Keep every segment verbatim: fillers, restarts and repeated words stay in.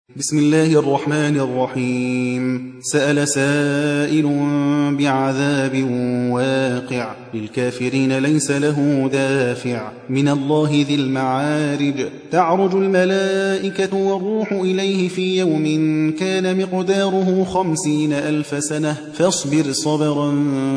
بسم الله الرحمن الرحيم. سأل سائل بعذاب واقع للكافرين ليس له دافع من الله ذي المعارج. تعرج الملائكة والروح إليه في يوم كان مقداره خمسين ألف سنة فاصبر صبرا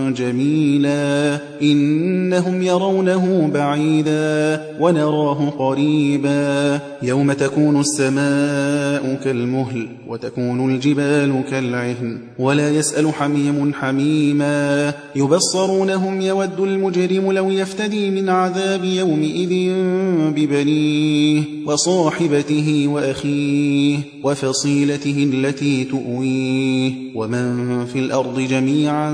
جميلا إنهم يرونه بعيدا ونراه قريبا يوم تكون السماء كالمهل وتكون الجبال كالعهن ولا يسأل حميم حميما يبصرونهم يود المجرم لو يفتدي من عذاب يومئذ ببنيه وصاحبته وأخيه وفصيلته التي تؤويه ومن في الأرض جميعا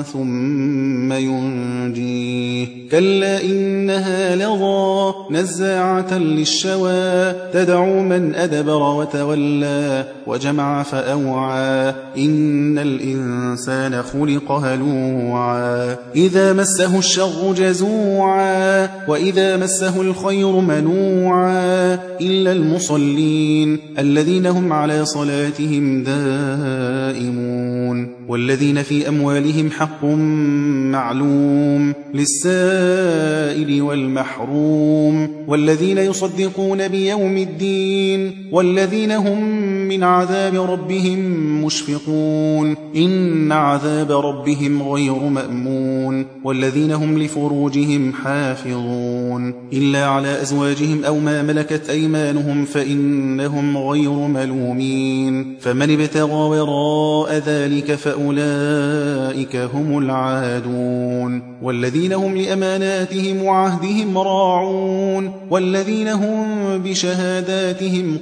ثم ينجيه كلا إنها لظى نزاعة للشوى تدعو من أدبر وتولى وجمع فأوعى إن الإنسان خلق هلوعا إذا مسه الشر جزوعا وإذا مسه الخير منوعا إلا المصلين الذين هم على صلاتهم دائمون والذين في أموالهم حق معلوم للسائل والمحروم والذين يصدقون بيوم الدين والذين هم من عذاب ربهم مشفقون إن عذاب ربهم غير مأمون والذين هم لفروجهم حافظون إلا على أزواجهم أو ما ملكت أيمانهم فإنهم غير ملومين فمن ابتغى وراء ذلك فأولئك هم العادون والذين هم لأماناتهم وعهدهم راعون والذين هم بشهاداتهم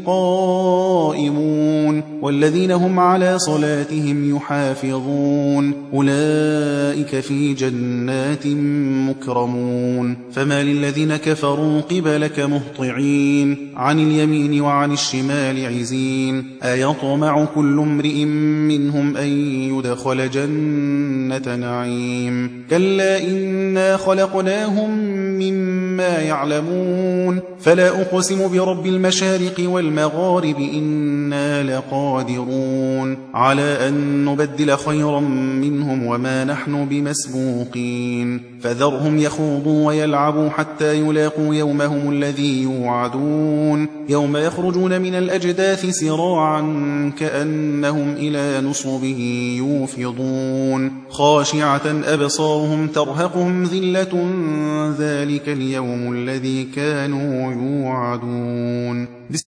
قائمون والذين هم على صلاتهم يحافظون أولئك في جنات مكرمون فما للذين كفروا قبلك مهطعين عن اليمين وعن الشمال عزين أيطمع كل امرئ منهم أن يدخل جنة نعيم كلا إنا خلقناهم مما يعلمون فلا أقسم برب المشارق والمغارب إنا لقادرون على أن نبدل خيرا منهم وما نحن بمسبوقين فذرهم يخوضوا ويلعبوا حتى يلاقوا يومهم الذي يوعدون يوم يخرجون من الأجداث سراعا كأنهم إلى نصب يوفضون خاشعة أبصارهم ترهقهم ذلة ذلك اليوم الذي كانوا يوعدون.